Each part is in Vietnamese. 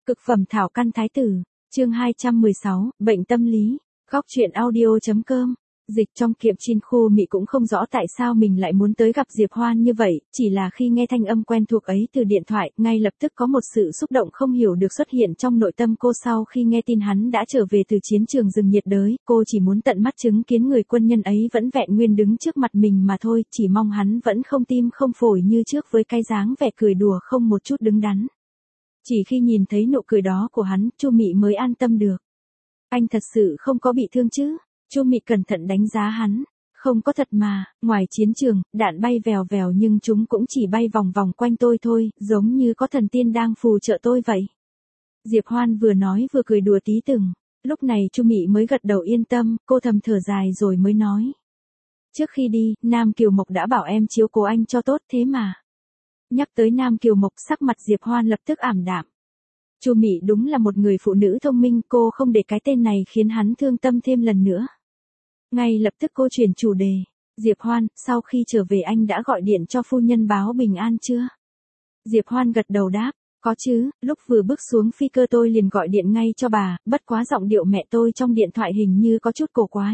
Cực phẩm thảo căn thái tử, chương 216, bệnh tâm lý, góc truyện audio.com. Dịch trong Kiệm Chin Khu Mị cũng không rõ tại sao mình lại muốn tới gặp Diệp Hoan như vậy, chỉ là khi nghe thanh âm quen thuộc ấy từ điện thoại, ngay lập tức có một sự xúc động không hiểu được xuất hiện trong nội tâm cô sau khi nghe tin hắn đã trở về từ chiến trường rừng nhiệt đới, cô chỉ muốn tận mắt chứng kiến người quân nhân ấy vẫn vẹn nguyên đứng trước mặt mình mà thôi, chỉ mong hắn vẫn không tim không phổi như trước với cái dáng vẻ cười đùa không một chút đứng đắn. Chỉ khi nhìn thấy nụ cười đó của hắn, Chu Mị mới an tâm được. Anh thật sự không có bị thương chứ? Chu Mị cẩn thận đánh giá hắn. Không có thật mà, ngoài chiến trường, đạn bay vèo vèo nhưng chúng cũng chỉ bay vòng vòng quanh tôi thôi, giống như có thần tiên đang phù trợ tôi vậy. Diệp Hoan vừa nói vừa cười đùa tí từng. Lúc này Chu Mị mới gật đầu yên tâm, cô thầm thở dài rồi mới nói. Trước khi đi, Nam Kiều Mộc đã bảo em chiếu cố anh cho tốt thế mà. Nhắc tới Nam Kiều Mộc, sắc mặt Diệp Hoan lập tức ảm đạm. Chu Mị đúng là một người phụ nữ thông minh, cô không để cái tên này khiến hắn thương tâm thêm lần nữa. Ngay lập tức cô chuyển chủ đề. Diệp Hoan, sau khi trở về anh đã gọi điện cho phu nhân báo bình an chưa? Diệp Hoan gật đầu đáp, có chứ, lúc vừa bước xuống phi cơ tôi liền gọi điện ngay cho bà, bất quá giọng điệu mẹ tôi trong điện thoại hình như có chút cổ quái.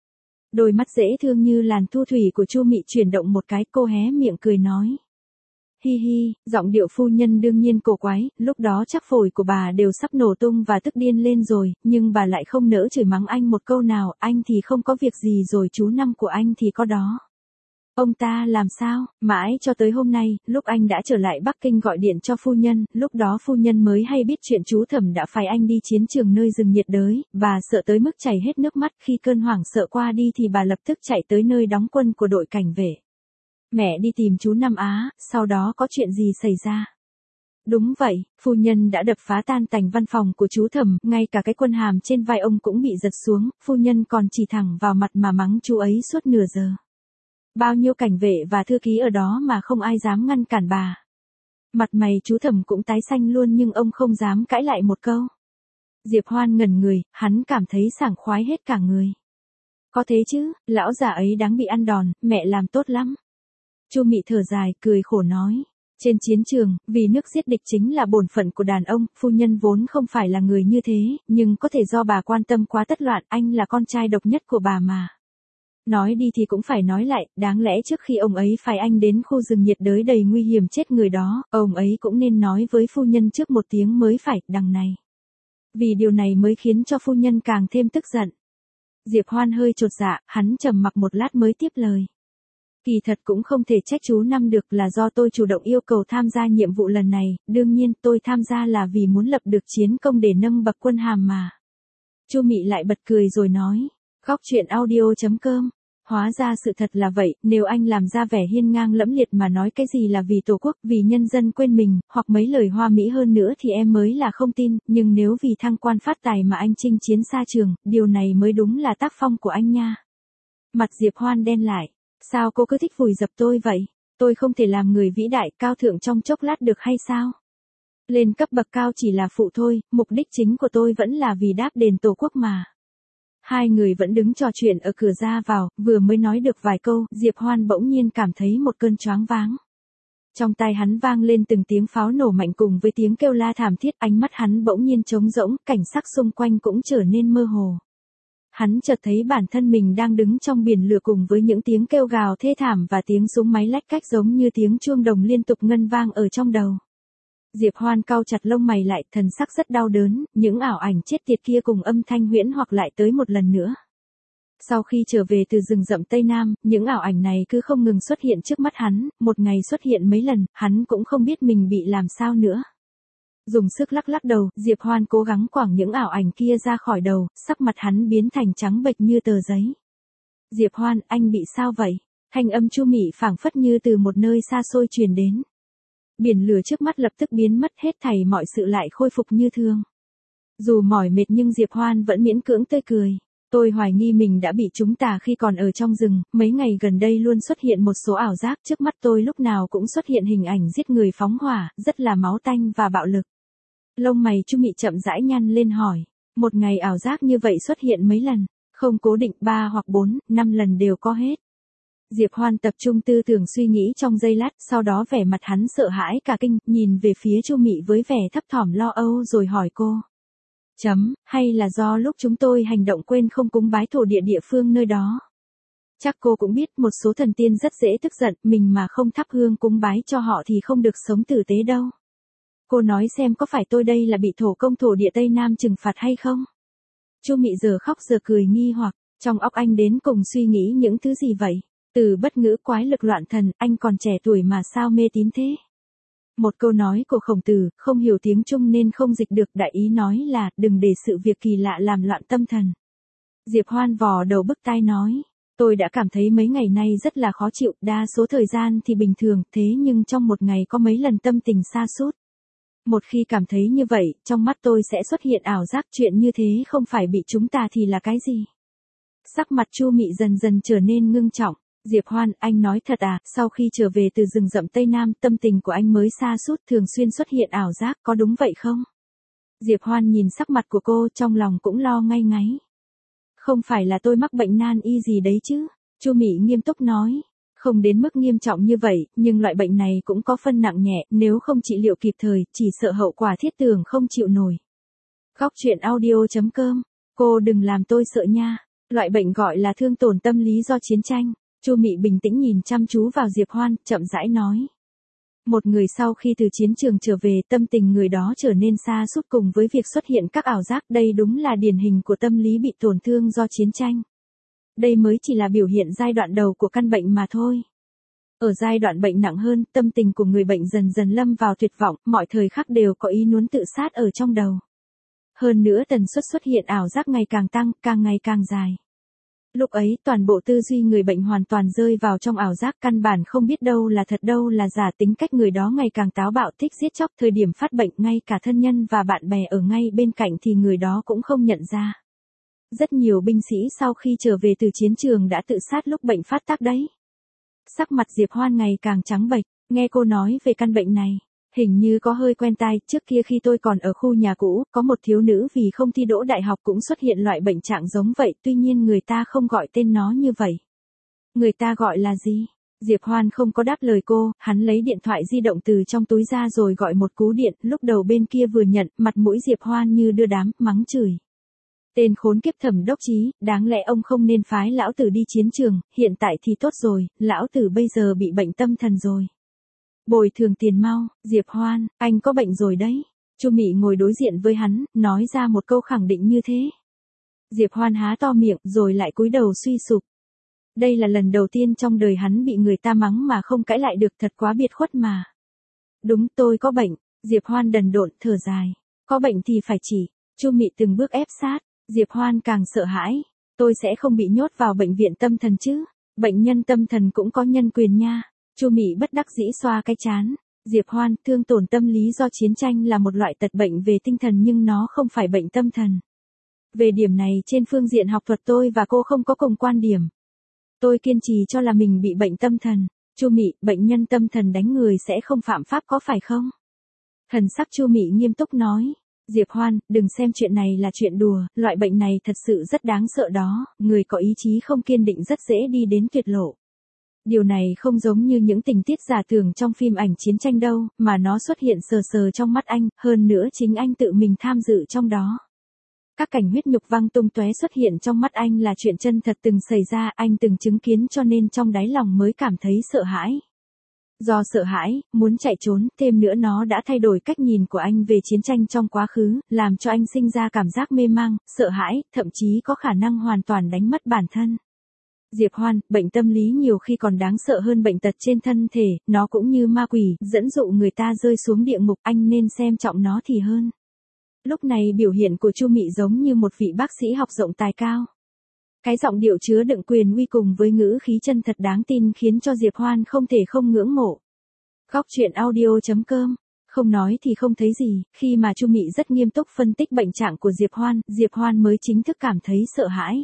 Đôi mắt dễ thương như làn thu thủy của Chu Mị chuyển động một cái, cô hé miệng cười nói. Hi hi, giọng điệu phu nhân đương nhiên cổ quái, lúc đó chắc phổi của bà đều sắp nổ tung và tức điên lên rồi, nhưng bà lại không nỡ chửi mắng anh một câu nào, anh thì không có việc gì rồi chú Năm của anh thì có đó. Ông ta làm sao, mãi cho tới hôm nay, lúc anh đã trở lại Bắc Kinh gọi điện cho phu nhân, lúc đó phu nhân mới hay biết chuyện chú Thẩm đã phái anh đi chiến trường nơi rừng nhiệt đới, bà sợ tới mức chảy hết nước mắt, khi cơn hoảng sợ qua đi thì bà lập tức chạy tới nơi đóng quân của đội cảnh vệ. Mẹ đi tìm chú Năm Á, sau đó có chuyện gì xảy ra? Đúng vậy, phu nhân đã đập phá tan tành văn phòng của chú Thẩm, ngay cả cái quân hàm trên vai ông cũng bị giật xuống, phu nhân còn chỉ thẳng vào mặt mà mắng chú ấy suốt nửa giờ. Bao nhiêu cảnh vệ và thư ký ở đó mà không ai dám ngăn cản bà. Mặt mày chú Thẩm cũng tái xanh luôn nhưng ông không dám cãi lại một câu. Diệp Hoan ngẩn người, hắn cảm thấy sảng khoái hết cả người. Có thế chứ, lão già ấy đáng bị ăn đòn, mẹ làm tốt lắm. Chu Mị thở dài, cười khổ nói. Trên chiến trường, vì nước giết địch chính là bổn phận của đàn ông, phu nhân vốn không phải là người như thế, nhưng có thể do bà quan tâm quá tất loạn, anh là con trai độc nhất của bà mà. Nói đi thì cũng phải nói lại, đáng lẽ trước khi ông ấy phái anh đến khu rừng nhiệt đới đầy nguy hiểm chết người đó, ông ấy cũng nên nói với phu nhân trước một tiếng mới phải, đằng này. Vì điều này mới khiến cho phu nhân càng thêm tức giận. Diệp Hoan hơi chột dạ, hắn trầm mặc một lát mới tiếp lời. Kỳ thật cũng không thể trách chú Năm được, là do tôi chủ động yêu cầu tham gia nhiệm vụ lần này, đương nhiên tôi tham gia là vì muốn lập được chiến công để nâng bậc quân hàm mà. Chu Mị lại bật cười rồi nói, góc truyện audio.com. Hóa ra sự thật là vậy, nếu anh làm ra vẻ hiên ngang lẫm liệt mà nói cái gì là vì tổ quốc, vì nhân dân quên mình, hoặc mấy lời hoa mỹ hơn nữa thì em mới là không tin, nhưng nếu vì thăng quan phát tài mà anh chinh chiến xa trường, điều này mới đúng là tác phong của anh nha. Mặt Diệp Hoan đen lại. Sao cô cứ thích vùi dập tôi vậy? Tôi không thể làm người vĩ đại cao thượng trong chốc lát được hay sao? Lên cấp bậc cao chỉ là phụ thôi, mục đích chính của tôi vẫn là vì đáp đền tổ quốc mà. Hai người vẫn đứng trò chuyện ở cửa ra vào, vừa mới nói được vài câu, Diệp Hoan bỗng nhiên cảm thấy một cơn choáng váng. Trong tai hắn vang lên từng tiếng pháo nổ mạnh cùng với tiếng kêu la thảm thiết, ánh mắt hắn bỗng nhiên trống rỗng, cảnh sắc xung quanh cũng trở nên mơ hồ. Hắn chợt thấy bản thân mình đang đứng trong biển lửa cùng với những tiếng kêu gào thê thảm và tiếng súng máy lách cách giống như tiếng chuông đồng liên tục ngân vang ở trong đầu. Diệp Hoan cau chặt lông mày lại, thần sắc rất đau đớn, những ảo ảnh chết tiệt kia cùng âm thanh huyễn hoặc lại tới một lần nữa. Sau khi trở về từ rừng rậm Tây Nam, những ảo ảnh này cứ không ngừng xuất hiện trước mắt hắn, một ngày xuất hiện mấy lần, hắn cũng không biết mình bị làm sao nữa. Dùng sức lắc lắc đầu, Diệp Hoan cố gắng quẳng những ảo ảnh kia ra khỏi đầu, sắc mặt hắn biến thành trắng bệch như tờ giấy. Diệp Hoan, anh bị sao vậy? Thanh âm Chu Mị phảng phất như từ một nơi xa xôi truyền đến. Biển lửa trước mắt lập tức biến mất, hết thảy mọi sự lại khôi phục như thường. Dù mỏi mệt nhưng Diệp Hoan vẫn miễn cưỡng tươi cười. Tôi hoài nghi mình đã bị trúng tà khi còn ở trong rừng, mấy ngày gần đây luôn xuất hiện một số ảo giác, trước mắt tôi lúc nào cũng xuất hiện hình ảnh giết người phóng hỏa, rất là máu tanh và bạo lực. Lông mày Chu Mị chậm rãi nhăn lên hỏi, một ngày ảo giác như vậy xuất hiện mấy lần? Không cố định, 3 hoặc 4, 5 lần đều có hết. Diệp Hoan tập trung tư tưởng suy nghĩ trong giây lát, sau đó vẻ mặt hắn sợ hãi cả kinh, nhìn về phía Chu Mị với vẻ thấp thỏm lo âu rồi hỏi cô. Hay là do lúc chúng tôi hành động quên không cúng bái thổ địa địa phương nơi đó. Chắc cô cũng biết một số thần tiên rất dễ tức giận, mình mà không thắp hương cúng bái cho họ thì không được sống tử tế đâu. Cô nói xem có phải tôi đây là bị thổ công thổ địa Tây Nam trừng phạt hay không? Chu Mị giờ khóc giờ cười nghi hoặc, trong óc anh đến cùng suy nghĩ những thứ gì vậy? Từ bất ngữ quái lực loạn thần, anh còn trẻ tuổi mà sao mê tín thế? Một câu nói của Khổng Tử, không hiểu tiếng Trung nên không dịch được, đại ý nói là, đừng để sự việc kỳ lạ làm loạn tâm thần. Diệp Hoan vò đầu bứt tai nói, tôi đã cảm thấy mấy ngày nay rất là khó chịu, đa số thời gian thì bình thường, thế nhưng trong một ngày có mấy lần tâm tình sa sút. Một khi cảm thấy như vậy, trong mắt tôi sẽ xuất hiện ảo giác, chuyện như thế không phải bị chúng ta thì là cái gì? Sắc mặt Chu Mị dần dần trở nên ngưng trọng. Diệp Hoan, anh nói thật à, sau khi trở về từ rừng rậm Tây Nam, tâm tình của anh mới sa sút, thường xuyên xuất hiện ảo giác, có đúng vậy không? Diệp Hoan nhìn sắc mặt của cô, trong lòng cũng lo ngay ngáy. Không phải là tôi mắc bệnh nan y gì đấy chứ? Chu Mị nghiêm túc nói. Không đến mức nghiêm trọng như vậy, nhưng loại bệnh này cũng có phân nặng nhẹ, nếu không trị liệu kịp thời, chỉ sợ hậu quả thiết tưởng không chịu nổi. Góc truyện audio.com, cô đừng làm tôi sợ nha. Loại bệnh gọi là thương tổn tâm lý do chiến tranh. Chu Mị bình tĩnh nhìn chăm chú vào Diệp Hoan, chậm rãi nói. Một người sau khi từ chiến trường trở về, tâm tình người đó trở nên sa sút cùng với việc xuất hiện các ảo giác, đây đúng là điển hình của tâm lý bị tổn thương do chiến tranh. Đây mới chỉ là biểu hiện giai đoạn đầu của căn bệnh mà thôi. Ở giai đoạn bệnh nặng hơn, tâm tình của người bệnh dần dần lâm vào tuyệt vọng, mọi thời khắc đều có ý muốn tự sát ở trong đầu. Hơn nữa tần suất xuất hiện ảo giác ngày càng tăng, càng ngày càng dài. Lúc ấy, toàn bộ tư duy người bệnh hoàn toàn rơi vào trong ảo giác, căn bản không biết đâu là thật đâu là giả, tính cách người đó ngày càng táo bạo, thích giết chóc, thời điểm phát bệnh ngay cả thân nhân và bạn bè ở ngay bên cạnh thì người đó cũng không nhận ra. Rất nhiều binh sĩ sau khi trở về từ chiến trường đã tự sát lúc bệnh phát tác đấy. Sắc mặt Diệp Hoan ngày càng trắng bệch, nghe cô nói về căn bệnh này. Hình như có hơi quen tai, trước kia khi tôi còn ở khu nhà cũ, có một thiếu nữ vì không thi đỗ đại học cũng xuất hiện loại bệnh trạng giống vậy, tuy nhiên người ta không gọi tên nó như vậy. Người ta gọi là gì? Diệp Hoan không có đáp lời cô, hắn lấy điện thoại di động từ trong túi ra rồi gọi một cú điện, lúc đầu bên kia vừa nhận, mặt mũi Diệp Hoan như đưa đám, mắng chửi. Tên khốn kiếp Thẩm Đốc Chí, đáng lẽ ông không nên phái lão tử đi chiến trường, hiện tại thì tốt rồi, lão tử bây giờ bị bệnh tâm thần rồi. Bồi thường tiền mau, Diệp Hoan, anh có bệnh rồi đấy. Chu Mị ngồi đối diện với hắn, nói ra một câu khẳng định như thế. Diệp Hoan há to miệng rồi lại cúi đầu suy sụp. Đây là lần đầu tiên trong đời hắn bị người ta mắng mà không cãi lại được, thật quá biệt khuất mà. Đúng, tôi có bệnh. Diệp Hoan đần độn thở dài. Có bệnh thì phải chỉ. Chu Mị từng bước ép sát. Diệp Hoan càng sợ hãi. Tôi sẽ không bị nhốt vào bệnh viện tâm thần chứ. Bệnh nhân tâm thần cũng có nhân quyền nha. Chu Mị bất đắc dĩ xoa cái trán. Diệp Hoan, thương tổn tâm lý do chiến tranh là một loại tật bệnh về tinh thần nhưng nó không phải bệnh tâm thần. Về điểm này trên phương diện học thuật tôi và cô không có cùng quan điểm. Tôi kiên trì cho là mình bị bệnh tâm thần. Chu Mị, bệnh nhân tâm thần đánh người sẽ không phạm pháp có phải không? Thần sắc Chu Mị nghiêm túc nói. Diệp Hoan, đừng xem chuyện này là chuyện đùa, loại bệnh này thật sự rất đáng sợ đó, người có ý chí không kiên định rất dễ đi đến tuyệt lộ. Điều này không giống như những tình tiết giả tưởng trong phim ảnh chiến tranh đâu, mà nó xuất hiện sờ sờ trong mắt anh, hơn nữa chính anh tự mình tham dự trong đó. Các cảnh huyết nhục văng tung tóe xuất hiện trong mắt anh là chuyện chân thật từng xảy ra, anh từng chứng kiến cho nên trong đáy lòng mới cảm thấy sợ hãi. Do sợ hãi, muốn chạy trốn, thêm nữa nó đã thay đổi cách nhìn của anh về chiến tranh trong quá khứ, làm cho anh sinh ra cảm giác mê mang, sợ hãi, thậm chí có khả năng hoàn toàn đánh mất bản thân. Diệp Hoan, bệnh tâm lý nhiều khi còn đáng sợ hơn bệnh tật trên thân thể, nó cũng như ma quỷ, dẫn dụ người ta rơi xuống địa ngục, anh nên xem trọng nó thì hơn. Lúc này biểu hiện của Chu Mị giống như một vị bác sĩ học rộng tài cao. Cái giọng điệu chứa đựng quyền uy cùng với ngữ khí chân thật đáng tin khiến cho Diệp Hoan không thể không ngưỡng mộ. Góc truyện audio.com, không nói thì không thấy gì, khi mà Chu Mị rất nghiêm túc phân tích bệnh trạng của Diệp Hoan mới chính thức cảm thấy sợ hãi.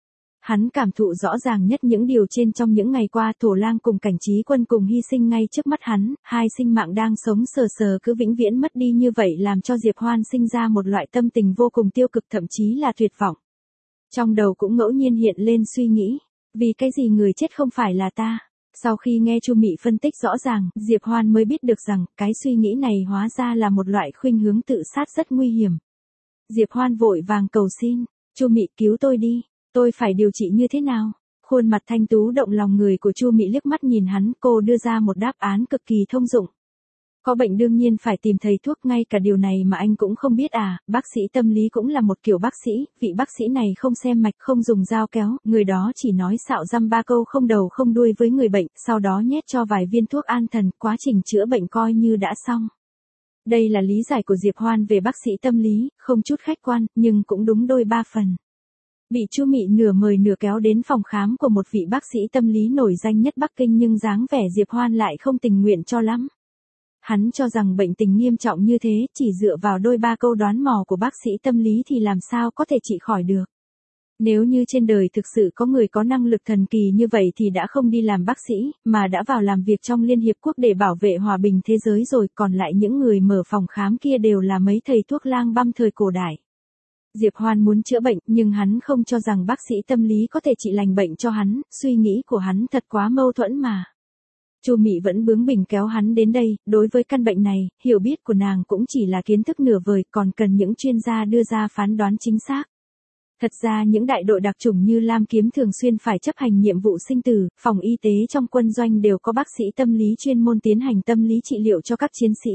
Hắn cảm thụ rõ ràng nhất những điều trên trong những ngày qua, Thổ Lang cùng Cảnh Trí Quân cùng hy sinh ngay trước mắt hắn, hai sinh mạng đang sống sờ sờ cứ vĩnh viễn mất đi như vậy làm cho Diệp Hoan sinh ra một loại tâm tình vô cùng tiêu cực thậm chí là tuyệt vọng. Trong đầu cũng ngẫu nhiên hiện lên suy nghĩ, Vì cái gì người chết không phải là ta? Sau khi nghe Chu Mị phân tích rõ ràng, Diệp Hoan mới biết được rằng, cái suy nghĩ này hóa ra là một loại khuynh hướng tự sát rất nguy hiểm. Diệp Hoan vội vàng cầu xin, Chu Mị cứu tôi đi, tôi phải điều trị như thế nào? Khuôn mặt thanh tú động lòng người của Chu Mị liếc mắt nhìn hắn, cô đưa ra một đáp án cực kỳ thông dụng. Có bệnh đương nhiên phải tìm thầy thuốc, ngay cả điều này mà anh cũng không biết à? Bác sĩ tâm lý cũng là một kiểu bác sĩ, vị bác sĩ này không xem mạch, không dùng dao kéo, người đó chỉ nói xạo răm ba câu không đầu không đuôi với người bệnh, sau đó nhét cho vài viên thuốc an thần, quá trình chữa bệnh coi như đã xong. Đây là lý giải của Diệp Hoan về bác sĩ tâm lý, không chút khách quan, nhưng cũng đúng đôi ba phần. Bị Chu Mị nửa mời nửa kéo đến phòng khám của một vị bác sĩ tâm lý nổi danh nhất Bắc Kinh, nhưng dáng vẻ Diệp Hoan lại không tình nguyện cho lắm. Hắn cho rằng bệnh tình nghiêm trọng như thế, chỉ dựa vào đôi ba câu đoán mò của bác sĩ tâm lý thì làm sao có thể trị khỏi được. Nếu như trên đời thực sự có người có năng lực thần kỳ như vậy thì đã không đi làm bác sĩ, mà đã vào làm việc trong Liên Hiệp Quốc để bảo vệ hòa bình thế giới rồi, còn lại những người mở phòng khám kia đều là mấy thầy thuốc lang băm thời cổ đại. Diệp Hoan muốn chữa bệnh, nhưng hắn không cho rằng bác sĩ tâm lý có thể trị lành bệnh cho hắn, suy nghĩ của hắn thật quá mâu thuẫn mà. Chu Mị vẫn bướng bỉnh kéo hắn đến đây, đối với căn bệnh này, hiểu biết của nàng cũng chỉ là kiến thức nửa vời, còn cần những chuyên gia đưa ra phán đoán chính xác. Thật ra những đại đội đặc chủng như Lam Kiếm thường xuyên phải chấp hành nhiệm vụ sinh tử, phòng y tế trong quân doanh đều có bác sĩ tâm lý chuyên môn tiến hành tâm lý trị liệu cho các chiến sĩ.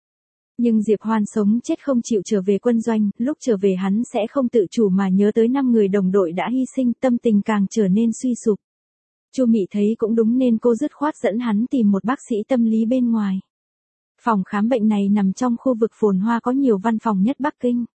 Nhưng Diệp Hoan sống chết không chịu trở về quân doanh, lúc trở về hắn sẽ không tự chủ mà nhớ tới 5 người đồng đội đã hy sinh, tâm tình càng trở nên suy sụp. Chu Mị thấy cũng đúng nên cô dứt khoát dẫn hắn tìm một bác sĩ tâm lý bên ngoài. Phòng khám bệnh này nằm trong khu vực phồn hoa có nhiều văn phòng nhất Bắc Kinh.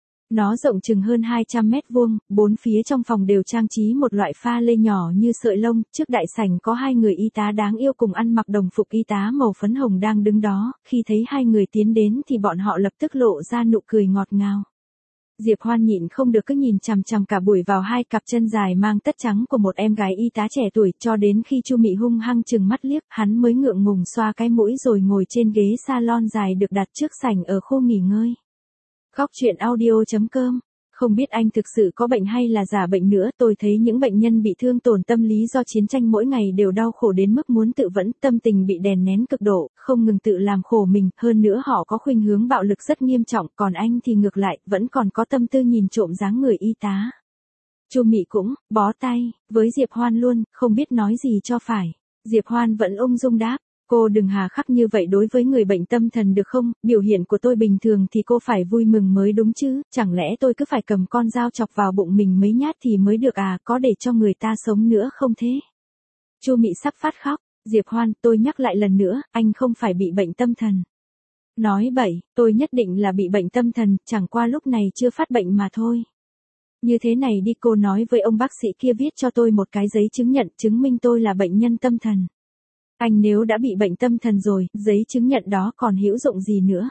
Nó rộng chừng hơn 200 mét vuông, bốn phía trong phòng đều trang trí một loại pha lê nhỏ như sợi lông, trước đại sảnh có 2 người y tá đáng yêu cùng ăn mặc đồng phục y tá màu phấn hồng đang đứng đó, khi thấy 2 người tiến đến thì bọn họ lập tức lộ ra nụ cười ngọt ngào. Diệp Hoan nhịn không được cứ nhìn chằm chằm cả buổi vào 2 cặp chân dài mang tất trắng của một em gái y tá trẻ tuổi, cho đến khi Chu Mị hung hăng chừng mắt liếc, hắn mới ngượng ngùng xoa cái mũi rồi ngồi trên ghế salon dài được đặt trước sảnh ở khu nghỉ ngơi. Góc truyện audio.com. Không biết anh thực sự có bệnh hay là giả bệnh nữa, tôi thấy những bệnh nhân bị thương tổn tâm lý do chiến tranh mỗi ngày đều đau khổ đến mức muốn tự vẫn, tâm tình bị đè nén cực độ, không ngừng tự làm khổ mình, hơn nữa họ có khuynh hướng bạo lực rất nghiêm trọng, còn anh thì ngược lại, vẫn còn có tâm tư nhìn trộm dáng người y tá. Chu Mị cũng bó tay với Diệp Hoan luôn, không biết nói gì cho phải. Diệp Hoan vẫn ung dung đáp. Cô đừng hà khắc như vậy đối với người bệnh tâm thần được không, biểu hiện của tôi bình thường thì cô phải vui mừng mới đúng chứ, chẳng lẽ tôi cứ phải cầm con dao chọc vào bụng mình mấy nhát thì mới được à, có để cho người ta sống nữa không thế? Chu Mị sắp phát khóc, Diệp Hoan, tôi nhắc lại lần nữa, anh không phải bị bệnh tâm thần. Nói bậy, tôi nhất định là bị bệnh tâm thần, chẳng qua lúc này chưa phát bệnh mà thôi. Như thế này đi, cô nói với ông bác sĩ kia viết cho tôi một cái giấy chứng nhận chứng minh tôi là bệnh nhân tâm thần. Anh nếu đã bị bệnh tâm thần rồi, giấy chứng nhận đó còn hữu dụng gì nữa.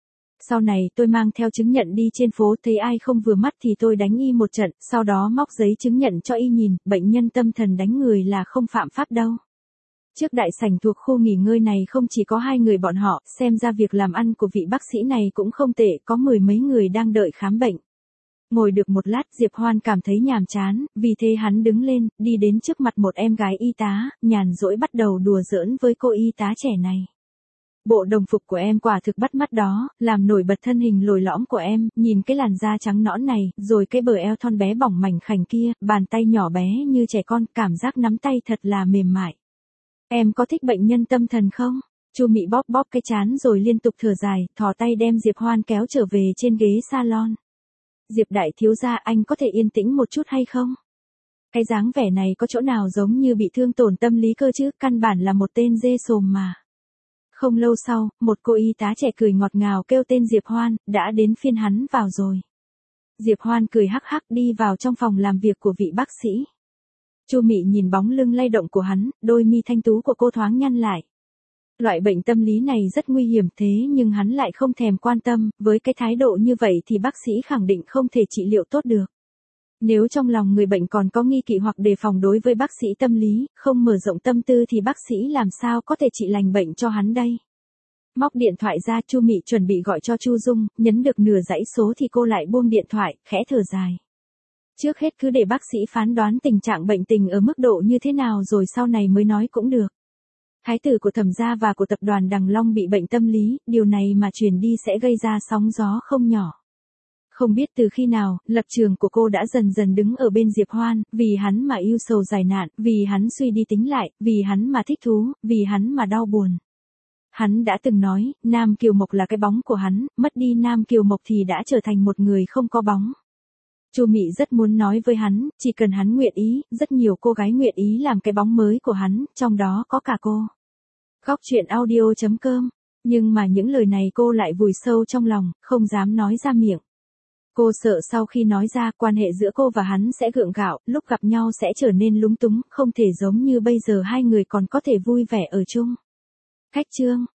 Sau này tôi mang theo chứng nhận đi trên phố, thấy ai không vừa mắt thì tôi đánh y một trận, sau đó móc giấy chứng nhận cho y nhìn, bệnh nhân tâm thần đánh người là không phạm pháp đâu. Trước đại sảnh thuộc khu nghỉ ngơi này không chỉ có 2 người bọn họ, xem ra việc làm ăn của vị bác sĩ này cũng không tệ, có 10 mấy người đang đợi khám bệnh. Ngồi được một lát Diệp Hoan cảm thấy nhàm chán, vì thế hắn đứng lên, đi đến trước mặt một em gái y tá, nhàn rỗi bắt đầu đùa giỡn với cô y tá trẻ này. Bộ đồng phục của em quả thực bắt mắt đó, làm nổi bật thân hình lồi lõm của em, nhìn cái làn da trắng nõn này, rồi cái bờ eo thon bé bỏng mảnh khảnh kia, bàn tay nhỏ bé như trẻ con, cảm giác nắm tay thật là mềm mại. Em có thích bệnh nhân tâm thần không? Chu Mị bóp bóp cái trán rồi liên tục thở dài, thò tay đem Diệp Hoan kéo trở về trên ghế salon. Diệp đại thiếu gia, anh có thể yên tĩnh một chút hay không? Cái dáng vẻ này có chỗ nào giống như bị thương tổn tâm lý cơ chứ, căn bản là một tên dê sồm mà. Không lâu sau, một cô y tá trẻ cười ngọt ngào kêu tên Diệp Hoan, đã đến phiên hắn vào rồi. Diệp Hoan cười hắc hắc đi vào trong phòng làm việc của vị bác sĩ. Chu Mị nhìn bóng lưng lay động của hắn, đôi mi thanh tú của cô thoáng nhăn lại. Loại bệnh tâm lý này rất nguy hiểm thế nhưng hắn lại không thèm quan tâm, với cái thái độ như vậy thì bác sĩ khẳng định không thể trị liệu tốt được. Nếu trong lòng người bệnh còn có nghi kỵ hoặc đề phòng đối với bác sĩ tâm lý, không mở rộng tâm tư thì bác sĩ làm sao có thể trị lành bệnh cho hắn đây. Móc điện thoại ra, Chu Mị chuẩn bị gọi cho Chu Dung, nhấn được nửa dãy số thì cô lại buông điện thoại, khẽ thở dài. Trước hết cứ để bác sĩ phán đoán tình trạng bệnh tình ở mức độ như thế nào rồi sau này mới nói cũng được. Thái tử của Thẩm gia và của tập đoàn Đằng Long bị bệnh tâm lý, điều này mà truyền đi sẽ gây ra sóng gió không nhỏ. Không biết từ khi nào, lập trường của cô đã dần dần đứng ở bên Diệp Hoan, vì hắn mà ưu sầu dài nạn, vì hắn suy đi tính lại, vì hắn mà thích thú, vì hắn mà đau buồn. Hắn đã từng nói, Nam Kiều Mộc là cái bóng của hắn, mất đi Nam Kiều Mộc thì đã trở thành một người không có bóng. Chu Mị rất muốn nói với hắn, chỉ cần hắn nguyện ý, rất nhiều cô gái nguyện ý làm cái bóng mới của hắn, trong đó có cả cô. Góc truyện audio.com. Nhưng mà những lời này cô lại vùi sâu trong lòng, không dám nói ra miệng. Cô sợ sau khi nói ra, quan hệ giữa cô và hắn sẽ gượng gạo, lúc gặp nhau sẽ trở nên lúng túng, không thể giống như bây giờ hai người còn có thể vui vẻ ở chung. Khách chương.